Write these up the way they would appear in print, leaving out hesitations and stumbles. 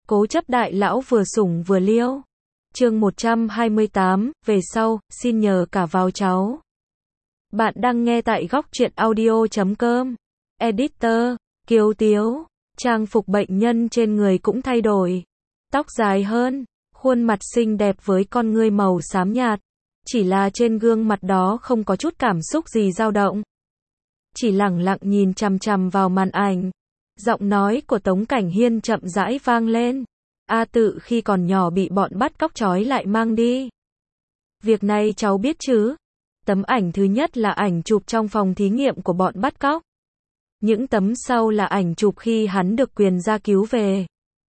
Cố chấp đại lão vừa sủng vừa liêu. Chương 128, về sau, xin nhờ cả vào cháu. Bạn đang nghe tại góc truyện audio.com. Editor, Kiều Tiếu. Trang phục bệnh nhân trên người cũng thay đổi. Tóc dài hơn, khuôn mặt xinh đẹp với con ngươi màu xám nhạt. Chỉ là trên gương mặt đó không có chút cảm xúc gì dao động. Chỉ lẳng lặng nhìn chằm chằm vào màn ảnh. Giọng nói của Tống Cảnh Hiên chậm rãi vang lên. A Tự khi còn nhỏ bị bọn bắt cóc trói lại mang đi. Việc này cháu biết chứ? Tấm ảnh thứ nhất là ảnh chụp trong phòng thí nghiệm của bọn bắt cóc. Những tấm sau là ảnh chụp khi hắn được quyền ra cứu về.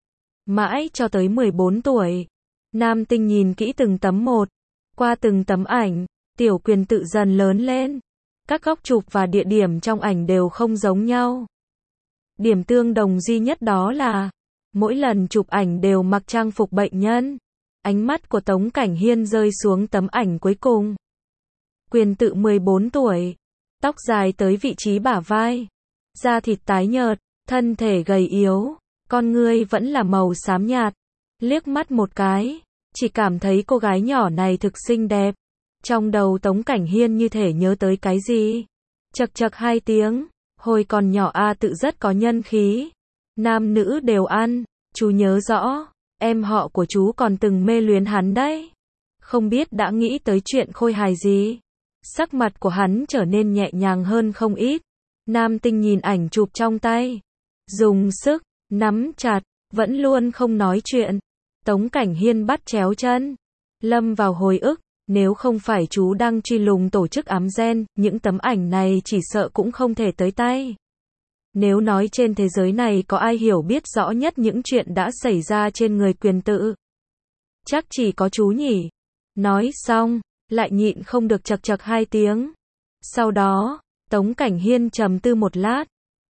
Mãi cho tới 14 tuổi. Nam Tinh nhìn kỹ từng tấm một. Qua từng tấm ảnh, Tiểu Quyền tự dần lớn lên. Các góc chụp và địa điểm trong ảnh đều không giống nhau. Điểm tương đồng duy nhất đó là mỗi lần chụp ảnh đều mặc trang phục bệnh nhân. Ánh mắt của Tống Cảnh Hiên rơi xuống tấm ảnh cuối cùng. Quyền tự 14 tuổi. Tóc dài tới vị trí bả vai. Da thịt tái nhợt, thân thể gầy yếu. Con ngươi vẫn là màu xám nhạt. Liếc mắt một cái, chỉ cảm thấy cô gái nhỏ này thực xinh đẹp. Trong đầu Tống Cảnh Hiên như thể nhớ tới cái gì. Chậc chậc hai tiếng. Hồi còn nhỏ A Tự rất có nhân khí. Nam nữ đều ăn. Chú nhớ rõ, em họ của chú còn từng mê luyến hắn đấy. Không biết đã nghĩ tới chuyện khôi hài gì. Sắc mặt của hắn trở nên nhẹ nhàng hơn không ít. Nam Tinh nhìn ảnh chụp trong tay. Dùng sức, nắm chặt, vẫn luôn không nói chuyện. Tống Cảnh Hiên bắt chéo chân. Lâm vào hồi ức, nếu không phải chú đang truy lùng tổ chức ám gen, những tấm ảnh này chỉ sợ cũng không thể tới tay. Nếu nói trên thế giới này có ai hiểu biết rõ nhất những chuyện đã xảy ra trên người Quyền tự, chắc chỉ có chú nhỉ. Nói xong, lại nhịn không được chậc chậc hai tiếng. Sau đó, Tống Cảnh Hiên trầm tư một lát.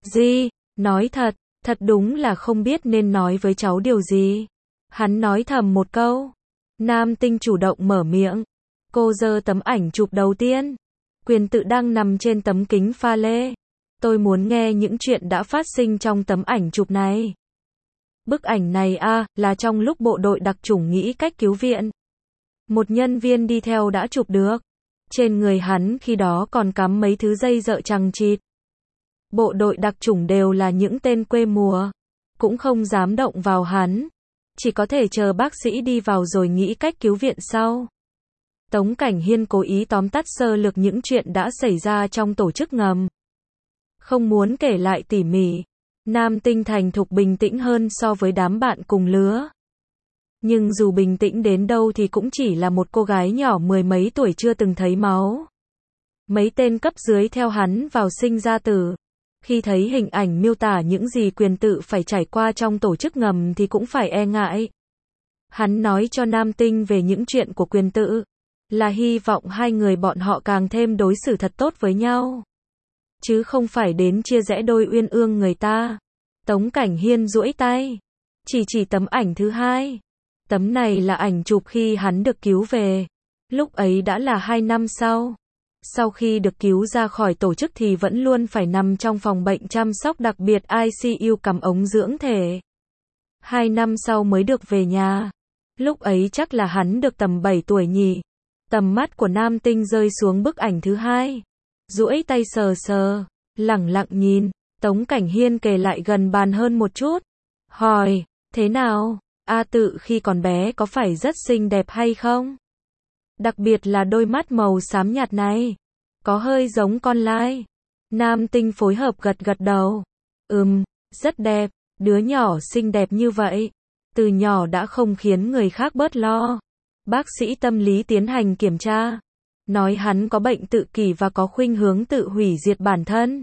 Nói thật, thật đúng là không biết nên nói với cháu điều gì. Hắn nói thầm một câu. Nam Tinh chủ động mở miệng. Cô giơ tấm ảnh chụp đầu tiên. Quyền tự đang nằm trên tấm kính pha lê. Tôi muốn nghe những chuyện đã phát sinh trong tấm ảnh chụp này. Bức ảnh này là trong lúc bộ đội đặc chủng nghĩ cách cứu viện. Một nhân viên đi theo đã chụp được. Trên người hắn khi đó còn cắm mấy thứ dây dợ chằng chịt. Bộ đội đặc chủng đều là những tên quê mùa. Cũng không dám động vào hắn. Chỉ có thể chờ bác sĩ đi vào rồi nghĩ cách cứu viện sau. Tống Cảnh Hiên cố ý tóm tắt sơ lược những chuyện đã xảy ra trong tổ chức ngầm. Không muốn kể lại tỉ mỉ. Nam Tinh thành thục bình tĩnh hơn so với đám bạn cùng lứa. Nhưng dù bình tĩnh đến đâu thì cũng chỉ là một cô gái nhỏ mười mấy tuổi chưa từng thấy máu. Mấy tên cấp dưới theo hắn vào sinh ra tử. Khi thấy hình ảnh miêu tả những gì Quyền tự phải trải qua trong tổ chức ngầm thì cũng phải e ngại. Hắn nói cho Nam Tinh về những chuyện của Quyền tự. Là hy vọng hai người bọn họ càng thêm đối xử thật tốt với nhau. Chứ không phải đến chia rẽ đôi uyên ương người ta. Tống Cảnh Hiên duỗi tay. Chỉ tấm ảnh thứ hai. Tấm này là ảnh chụp khi hắn được cứu về. Lúc ấy đã là 2 năm sau. Sau khi được cứu ra khỏi tổ chức thì vẫn luôn phải nằm trong phòng bệnh chăm sóc đặc biệt ICU cắm ống dưỡng thể. 2 năm sau mới được về nhà. Lúc ấy chắc là hắn được tầm 7 tuổi nhỉ. Tầm mắt của Nam Tinh rơi xuống bức ảnh thứ hai. Duỗi tay sờ sờ, lẳng lặng nhìn. Tống Cảnh Hiên kề lại gần bàn hơn một chút. Hỏi, thế nào? A Tự khi còn bé có phải rất xinh đẹp hay không? Đặc biệt là đôi mắt màu xám nhạt này. Có hơi giống con lai. Nam Tinh phối hợp gật gật đầu. Rất đẹp. Đứa nhỏ xinh đẹp như vậy. Từ nhỏ đã không khiến người khác bớt lo. Bác sĩ tâm lý tiến hành kiểm tra. Nói hắn có bệnh tự kỷ và có khuynh hướng tự hủy diệt bản thân.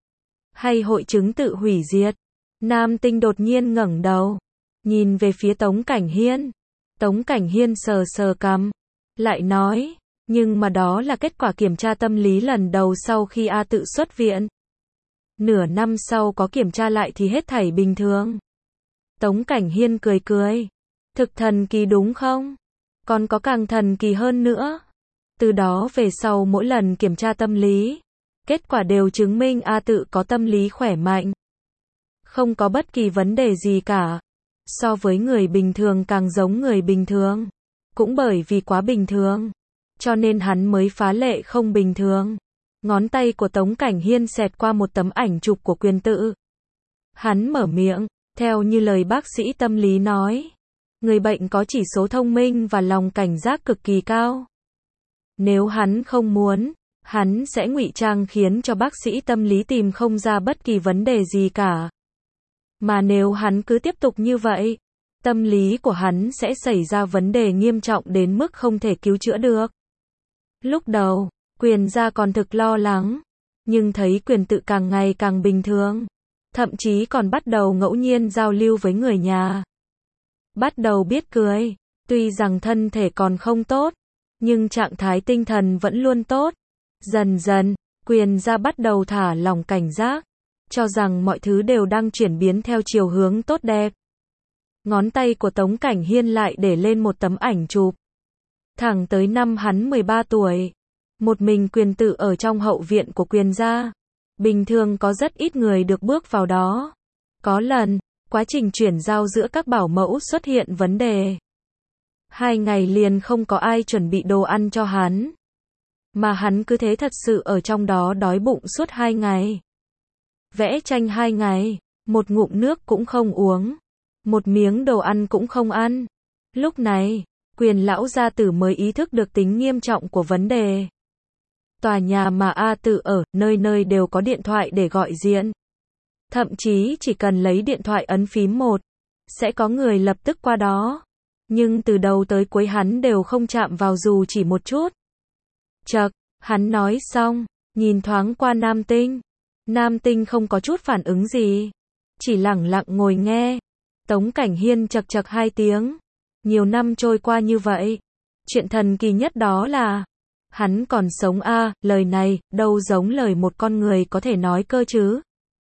Hay hội chứng tự hủy diệt. Nam Tinh đột nhiên ngẩng đầu. Nhìn về phía Tống Cảnh Hiên. Tống Cảnh Hiên sờ sờ cằm. Lại nói, nhưng mà đó là kết quả kiểm tra tâm lý lần đầu sau khi A Tự xuất viện. Nửa năm sau có kiểm tra lại thì hết thảy bình thường. Tống Cảnh Hiên cười cười. Thực thần kỳ đúng không? Còn có càng thần kỳ hơn nữa. Từ đó về sau mỗi lần kiểm tra tâm lý, kết quả đều chứng minh A Tự có tâm lý khỏe mạnh. Không có bất kỳ vấn đề gì cả. so với người bình thường càng giống người bình thường. Cũng bởi vì quá bình thường, cho nên hắn mới phá lệ không bình thường. Ngón tay của Tống Cảnh Hiên xẹt qua một tấm ảnh chụp của Quyền Tự. Hắn mở miệng, theo như lời bác sĩ tâm lý nói, người bệnh có chỉ số thông minh và lòng cảnh giác cực kỳ cao. Nếu hắn không muốn, hắn sẽ ngụy trang khiến cho bác sĩ tâm lý tìm không ra bất kỳ vấn đề gì cả. Mà nếu hắn cứ tiếp tục như vậy, tâm lý của hắn sẽ xảy ra vấn đề nghiêm trọng đến mức không thể cứu chữa được. Lúc đầu, Quyền gia còn thực lo lắng, nhưng thấy Quyền Tự càng ngày càng bình thường, thậm chí còn bắt đầu ngẫu nhiên giao lưu với người nhà. Bắt đầu biết cười, tuy rằng thân thể còn không tốt, nhưng trạng thái tinh thần vẫn luôn tốt. Dần dần, Quyền gia bắt đầu thả lỏng cảnh giác, cho rằng mọi thứ đều đang chuyển biến theo chiều hướng tốt đẹp. Ngón tay của Tống Cảnh Hiên lại để lên một tấm ảnh chụp. Thẳng tới năm hắn 13 tuổi, một mình Quyền Tự ở trong hậu viện của Quyền gia. Bình thường có rất ít người được bước vào đó. Có lần, quá trình chuyển giao giữa các bảo mẫu xuất hiện vấn đề. 2 ngày liền không có ai chuẩn bị đồ ăn cho hắn. Mà hắn cứ thế thật sự ở trong đó đói bụng suốt 2 ngày. Vẽ tranh 2 ngày, một ngụm nước cũng không uống, một miếng đồ ăn cũng không ăn. Lúc này, Quyền lão gia tử mới ý thức được tính nghiêm trọng của vấn đề. Tòa nhà mà A Tự ở, nơi nơi đều có điện thoại để gọi điện. Thậm chí chỉ cần lấy điện thoại ấn phím 1, sẽ có người lập tức qua đó. Nhưng từ đầu tới cuối hắn đều không chạm vào dù chỉ một chút. Chậc, hắn nói xong, nhìn thoáng qua Nam Tinh. Nam Tinh không có chút phản ứng gì, chỉ lẳng lặng ngồi nghe. Tống Cảnh Hiên chậc chậc 2 tiếng. Nhiều năm trôi qua như vậy, chuyện thần kỳ nhất đó là hắn còn sống a, lời này đâu giống lời một con người có thể nói cơ chứ.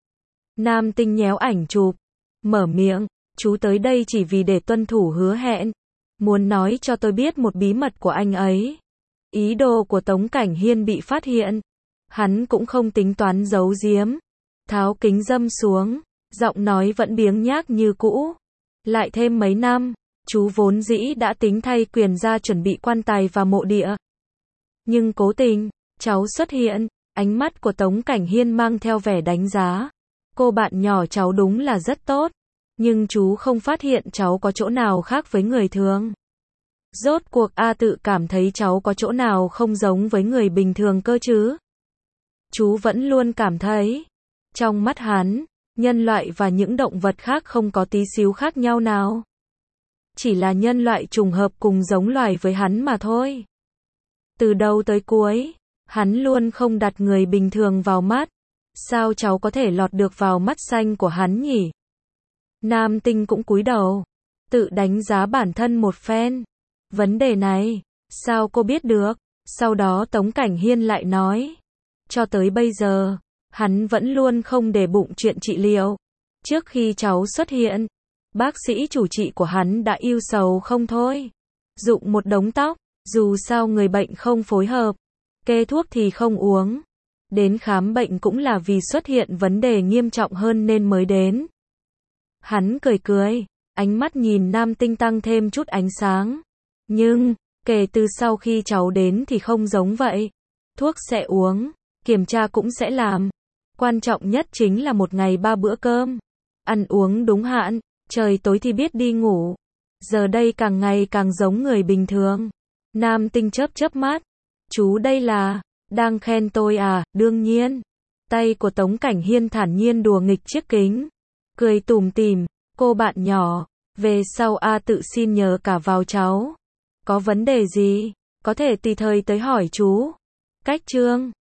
Nam Tinh nhéo ảnh chụp, mở miệng, chú tới đây chỉ vì để tuân thủ hứa hẹn, muốn nói cho tôi biết một bí mật của anh ấy. Ý đồ của Tống Cảnh Hiên bị phát hiện, hắn cũng không tính toán giấu giếm, tháo kính râm xuống, giọng nói vẫn biếng nhác như cũ. Lại thêm mấy năm, chú vốn dĩ đã tính thay Quyền gia chuẩn bị quan tài và mộ địa. Nhưng cố tình, cháu xuất hiện, ánh mắt của Tống Cảnh Hiên mang theo vẻ đánh giá. Cô bạn nhỏ cháu đúng là rất tốt, nhưng chú không phát hiện cháu có chỗ nào khác với người thường. Rốt cuộc A Tự cảm thấy cháu có chỗ nào không giống với người bình thường cơ chứ? Chú vẫn luôn cảm thấy, trong mắt hắn, nhân loại và những động vật khác không có tí xíu khác nhau nào. Chỉ là nhân loại trùng hợp cùng giống loài với hắn mà thôi. Từ đầu tới cuối, hắn luôn không đặt người bình thường vào mắt. Sao cháu có thể lọt được vào mắt xanh của hắn nhỉ? Nam Tinh cũng cúi đầu, tự đánh giá bản thân một phen. Vấn đề này, sao cô biết được? Sau đó Tống Cảnh Hiên lại nói, cho tới bây giờ, hắn vẫn luôn không để bụng chuyện trị liệu. Trước khi cháu xuất hiện, bác sĩ chủ trị của hắn đã ưu sầu không thôi. Dụng một đống tóc, dù sao người bệnh không phối hợp, kê thuốc thì không uống. Đến khám bệnh cũng là vì xuất hiện vấn đề nghiêm trọng hơn nên mới đến. Hắn cười cười, ánh mắt nhìn Nam Tinh tăng thêm chút ánh sáng. Nhưng, kể từ sau khi cháu đến thì không giống vậy. Thuốc sẽ uống, kiểm tra cũng sẽ làm. Quan trọng nhất chính là một ngày 3 bữa cơm. Ăn uống đúng hạn, trời tối thì biết đi ngủ. Giờ đây càng ngày càng giống người bình thường. Nam Tinh chớp chớp mắt. Chú đây là đang khen tôi à? Đương nhiên. Tay của Tống Cảnh Hiên thản nhiên đùa nghịch chiếc kính, cười tủm tỉm. Cô bạn nhỏ, về sau A Tự xin nhờ cả vào cháu. Có vấn đề gì, có thể tùy thời tới hỏi chú. Cách chương